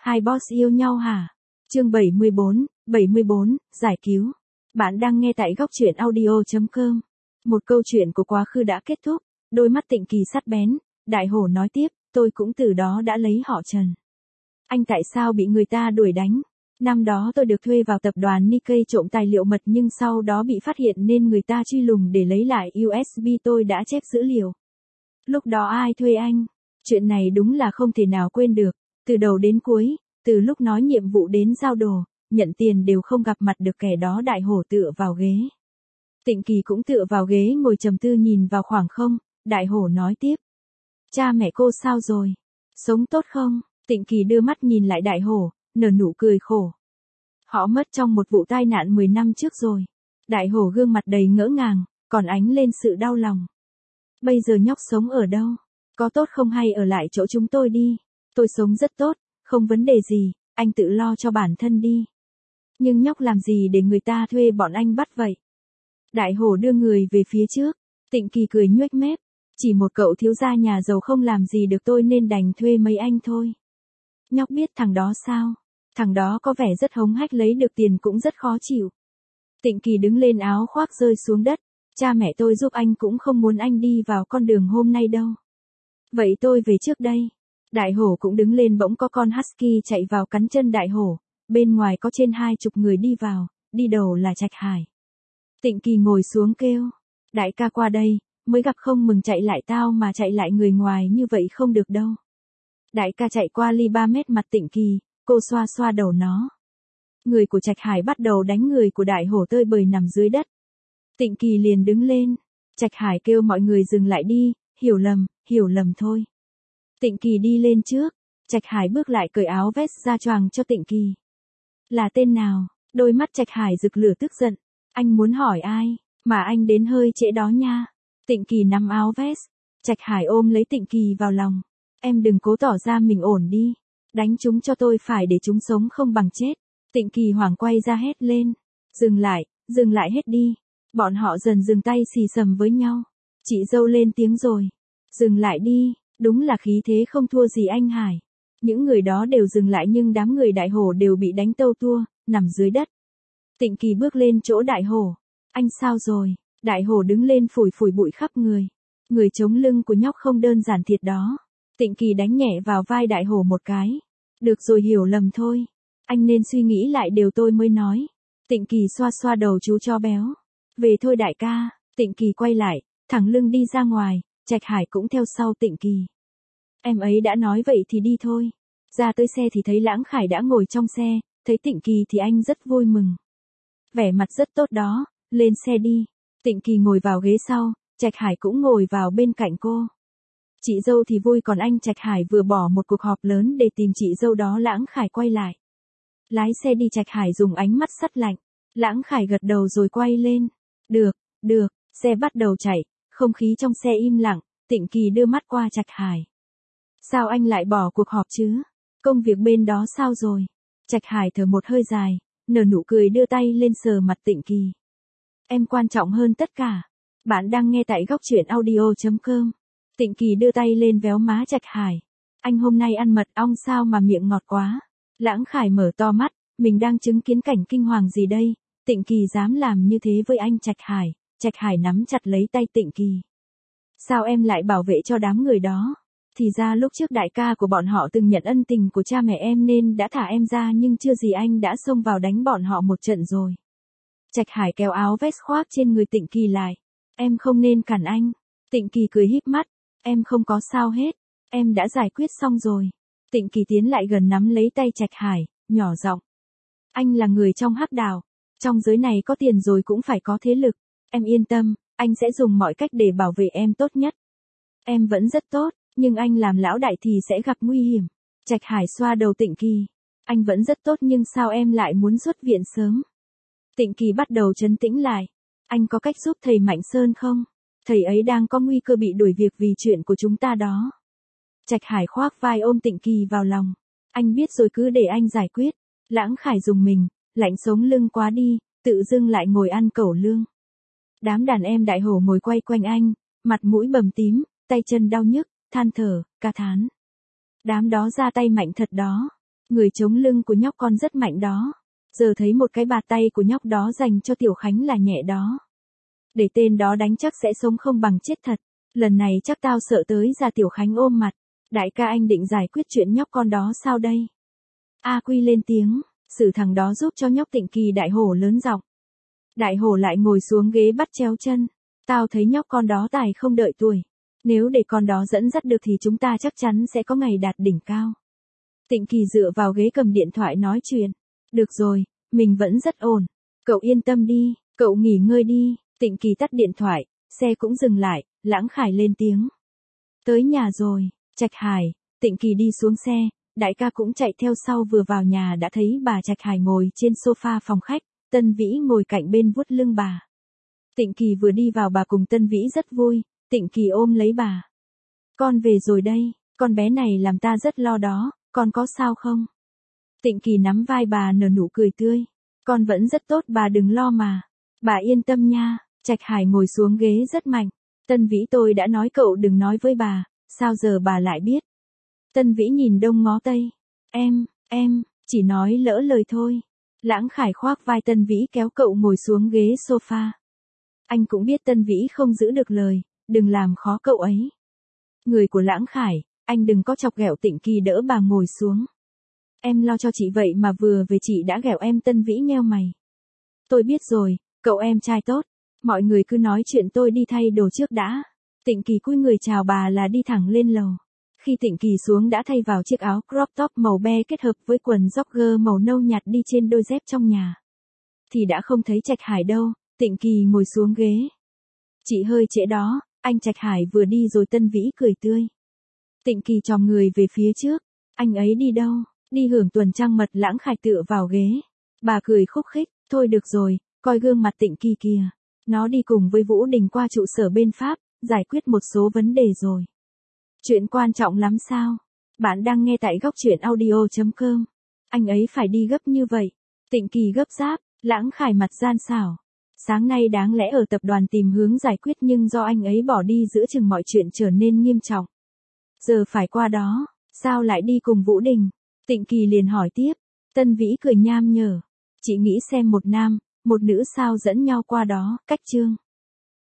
Hai boss yêu nhau hả? Chương 74, giải cứu. Bạn đang nghe tại góc truyện audio.com. Một câu chuyện của quá khứ đã kết thúc, đôi mắt Tịnh Kỳ sắc bén, Đại Hổ nói tiếp, tôi cũng từ đó đã lấy họ Trần. Anh tại sao bị người ta đuổi đánh? Năm đó tôi được thuê vào tập đoàn Nikkei trộm tài liệu mật nhưng sau đó bị phát hiện nên người ta truy lùng để lấy lại USB tôi đã chép dữ liệu. Lúc đó ai thuê anh? Chuyện này đúng là không thể nào quên được, từ đầu đến cuối, từ lúc nói nhiệm vụ đến giao đồ, nhận tiền đều không gặp mặt được kẻ đó. Đại Hổ tựa vào ghế. Tịnh Kỳ cũng tựa vào ghế ngồi trầm tư nhìn vào khoảng không, Đại Hổ nói tiếp. Cha mẹ cô sao rồi? Sống tốt không? Tịnh Kỳ đưa mắt nhìn lại Đại Hổ, nở nụ cười khổ. Họ mất trong một vụ tai nạn 10 năm trước rồi. Đại Hổ gương mặt đầy ngỡ ngàng, còn ánh lên sự đau lòng. Bây giờ nhóc sống ở đâu? Có tốt không hay ở lại chỗ chúng tôi đi? Tôi sống rất tốt, không vấn đề gì, anh tự lo cho bản thân đi. Nhưng nhóc làm gì để người ta thuê bọn anh bắt vậy? Đại Hổ đưa người về phía trước, Tịnh Kỳ cười nhuếch mép. Chỉ một cậu thiếu gia nhà giàu không làm gì được tôi nên đành thuê mấy anh thôi. Nhóc biết thằng đó sao? Thằng đó có vẻ rất hống hách, lấy được tiền cũng rất khó chịu. Tịnh Kỳ đứng lên, áo khoác rơi xuống đất. Cha mẹ tôi giúp anh cũng không muốn anh đi vào con đường hôm nay đâu. Vậy tôi về trước đây. Đại Hổ cũng đứng lên, bỗng có con husky chạy vào cắn chân Đại Hổ. Bên ngoài có trên 20 người đi vào, đi đầu là Trạch Hải. Tịnh Kỳ ngồi xuống kêu. Đại ca qua đây, mới gặp không mừng chạy lại tao mà chạy lại người ngoài như vậy không được đâu. Đại ca chạy qua ly 3 mét mặt Tịnh Kỳ, cô xoa xoa đầu nó. Người của Trạch Hải bắt đầu đánh người của Đại Hổ tơi bời nằm dưới đất. Tịnh Kỳ liền đứng lên. Trạch Hải kêu mọi người dừng lại đi, hiểu lầm thôi. Tịnh Kỳ đi lên trước. Trạch Hải bước lại cởi áo vest ra choàng cho Tịnh Kỳ. Là tên nào? Đôi mắt Trạch Hải rực lửa tức giận. Anh muốn hỏi ai? Mà anh đến hơi trễ đó nha. Tịnh Kỳ nắm áo vest. Trạch Hải ôm lấy Tịnh Kỳ vào lòng. Em đừng cố tỏ ra mình ổn đi. Đánh chúng cho tôi phải để chúng sống không bằng chết. Tịnh Kỳ hoảng quay ra hét lên. Dừng lại hết đi. Bọn họ dần dừng tay xì xầm với nhau. Chị dâu lên tiếng rồi. Dừng lại đi, đúng là khí thế không thua gì anh Hải. Những người đó đều dừng lại nhưng đám người Đại Hổ đều bị đánh tâu tua, nằm dưới đất. Tịnh Kỳ bước lên chỗ Đại Hổ. Anh sao rồi? Đại Hổ đứng lên phủi phủi bụi khắp người. Người chống lưng của nhóc không đơn giản thiệt đó. Tịnh Kỳ đánh nhẹ vào vai Đại Hổ một cái. Được rồi, hiểu lầm thôi. Anh nên suy nghĩ lại điều tôi mới nói. Tịnh Kỳ xoa xoa đầu chú chó béo. Về thôi đại ca. Tịnh Kỳ quay lại, thẳng lưng đi ra ngoài. Trạch Hải cũng theo sau Tịnh Kỳ. Em ấy đã nói vậy thì đi thôi. Ra tới xe thì thấy Lãng Khải đã ngồi trong xe, thấy Tịnh Kỳ thì anh rất vui mừng. Vẻ mặt rất tốt đó, lên xe đi. Tịnh Kỳ ngồi vào ghế sau, Trạch Hải cũng ngồi vào bên cạnh cô. Chị dâu thì vui, còn anh Trạch Hải vừa bỏ một cuộc họp lớn để tìm chị dâu đó. Lãng Khải quay lại. Lái xe đi. Trạch Hải dùng ánh mắt sắt lạnh. Lãng Khải gật đầu rồi quay lên. Được, xe bắt đầu chạy, không khí trong xe im lặng. Tịnh Kỳ đưa mắt qua Trạch Hải. Sao anh lại bỏ cuộc họp chứ? Công việc bên đó sao rồi? Trạch Hải thở một hơi dài, nở nụ cười đưa tay lên sờ mặt Tịnh Kỳ. Em quan trọng hơn tất cả. Bạn đang nghe tại góc truyện audio.com. Tịnh Kỳ đưa tay lên véo má Trạch Hải. Anh hôm nay ăn mật ong sao mà miệng ngọt quá? Lãng Khải mở to mắt, mình đang chứng kiến cảnh kinh hoàng gì đây? Tịnh Kỳ dám làm như thế với anh Trạch Hải. Trạch Hải nắm chặt lấy tay Tịnh Kỳ. Sao em lại bảo vệ cho đám người đó? Thì ra lúc trước đại ca của bọn họ từng nhận ân tình của cha mẹ em nên đã thả em ra, nhưng chưa gì anh đã xông vào đánh bọn họ một trận rồi. Trạch Hải kéo áo vest khoác trên người Tịnh Kỳ lại. Em không nên cản anh. Tịnh Kỳ cười híp mắt. Em không có sao hết. Em đã giải quyết xong rồi. Tịnh Kỳ tiến lại gần nắm lấy tay Trạch Hải, nhỏ giọng. Anh là người trong hắc đạo. Trong giới này có tiền rồi cũng phải có thế lực. Em yên tâm, anh sẽ dùng mọi cách để bảo vệ em tốt nhất. Em vẫn rất tốt, nhưng anh làm lão đại thì sẽ gặp nguy hiểm. Trạch Hải xoa đầu Tịnh Kỳ. Anh vẫn rất tốt nhưng sao em lại muốn xuất viện sớm? Tịnh Kỳ bắt đầu trấn tĩnh lại. Anh có cách giúp thầy Mạnh Sơn không? Thầy ấy đang có nguy cơ bị đuổi việc vì chuyện của chúng ta đó. Trạch Hải khoác vai ôm Tịnh Kỳ vào lòng. Anh biết rồi, cứ để anh giải quyết. Lãng Khải dùng mình, lạnh sống lưng quá đi, tự dưng lại ngồi ăn cẩu lương. Đám đàn em Đại Hổ ngồi quay quanh anh, mặt mũi bầm tím, tay chân đau nhức, than thở, ca thán. Đám đó ra tay mạnh thật đó. Người chống lưng của nhóc con rất mạnh đó. Giờ thấy một cái bạt tay của nhóc đó dành cho Tiểu Khánh là nhẹ đó. Để tên đó đánh chắc sẽ sống không bằng chết thật. Lần này chắc tao sợ tới già Tiểu Khánh ôm mặt. Đại ca anh định giải quyết chuyện nhóc con đó sao đây? A Quy lên tiếng, xử thằng đó giúp cho nhóc Tịnh Kỳ. Đại hổ lớn giọng. Đại hổ lại ngồi xuống ghế bắt chéo chân. Tao thấy nhóc con đó tài không đợi tuổi. Nếu để con đó dẫn dắt được thì chúng ta chắc chắn sẽ có ngày đạt đỉnh cao. Tịnh Kỳ dựa vào ghế cầm điện thoại nói chuyện. Được rồi, mình vẫn rất ổn. Cậu yên tâm đi, cậu nghỉ ngơi đi. Tịnh Kỳ tắt điện thoại, xe cũng dừng lại, Lãng Khải lên tiếng. Tới nhà rồi, Trạch Hải. Tịnh Kỳ đi xuống xe, đại ca cũng chạy theo sau. Vừa vào nhà đã thấy bà Trạch Hải ngồi trên sofa phòng khách, Tân Vĩ ngồi cạnh bên vuốt lưng bà. Tịnh Kỳ vừa đi vào bà cùng Tân Vĩ rất vui. Tịnh Kỳ ôm lấy bà. Con về rồi đây, con bé này làm ta rất lo đó, con có sao không? Tịnh Kỳ nắm vai bà nở nụ cười tươi. Con vẫn rất tốt, bà đừng lo mà. Bà yên tâm nha. Trạch Hải ngồi xuống ghế rất mạnh. Tân Vĩ, tôi đã nói cậu đừng nói với bà, sao giờ bà lại biết? Tân Vĩ nhìn đông ngó tây. Em, chỉ nói lỡ lời thôi. Lãng Khải khoác vai Tân Vĩ kéo cậu ngồi xuống ghế sofa. Anh cũng biết Tân Vĩ không giữ được lời, đừng làm khó cậu ấy. Người của Lãng Khải, anh đừng có chọc ghẹo. Tịnh Kỳ đỡ bà ngồi xuống. Em lo cho chị vậy mà vừa về chị đã ghẹo em. Tân Vĩ nheo mày. Tôi biết rồi, cậu em trai tốt. Mọi người cứ nói chuyện, tôi đi thay đồ trước đã. Tịnh Kỳ cúi người chào bà là đi thẳng lên lầu. Khi Tịnh Kỳ xuống đã thay vào chiếc áo crop top màu be kết hợp với quần jogger màu nâu nhạt đi trên đôi dép trong nhà. Thì đã không thấy Trạch Hải đâu. Tịnh Kỳ ngồi xuống ghế. Chị hơi trễ đó, anh Trạch Hải vừa đi rồi. Tân Vĩ cười tươi. Tịnh Kỳ chòm người về phía trước. Anh ấy đi đâu? Đi hưởng tuần trăng mật. Lãng Khải tựa vào ghế. Bà cười khúc khích. Thôi được rồi, coi gương mặt Tịnh Kỳ kìa. Nó đi cùng với Vũ Đình qua trụ sở bên Pháp, giải quyết một số vấn đề rồi. Chuyện quan trọng lắm sao? Bạn đang nghe tại góc truyện audio.com. Anh ấy phải đi gấp như vậy. Tịnh Kỳ gấp gáp. Lãng Khải mặt gian xảo. Sáng nay đáng lẽ ở tập đoàn tìm hướng giải quyết, nhưng do anh ấy bỏ đi giữa chừng mọi chuyện trở nên nghiêm trọng. Giờ phải qua đó, sao lại đi cùng Vũ Đình? Tịnh Kỳ liền hỏi tiếp. Tân Vĩ cười nham nhở. Chị nghĩ xem, một nam, một nữ sao dẫn nhau qua đó, cách chương.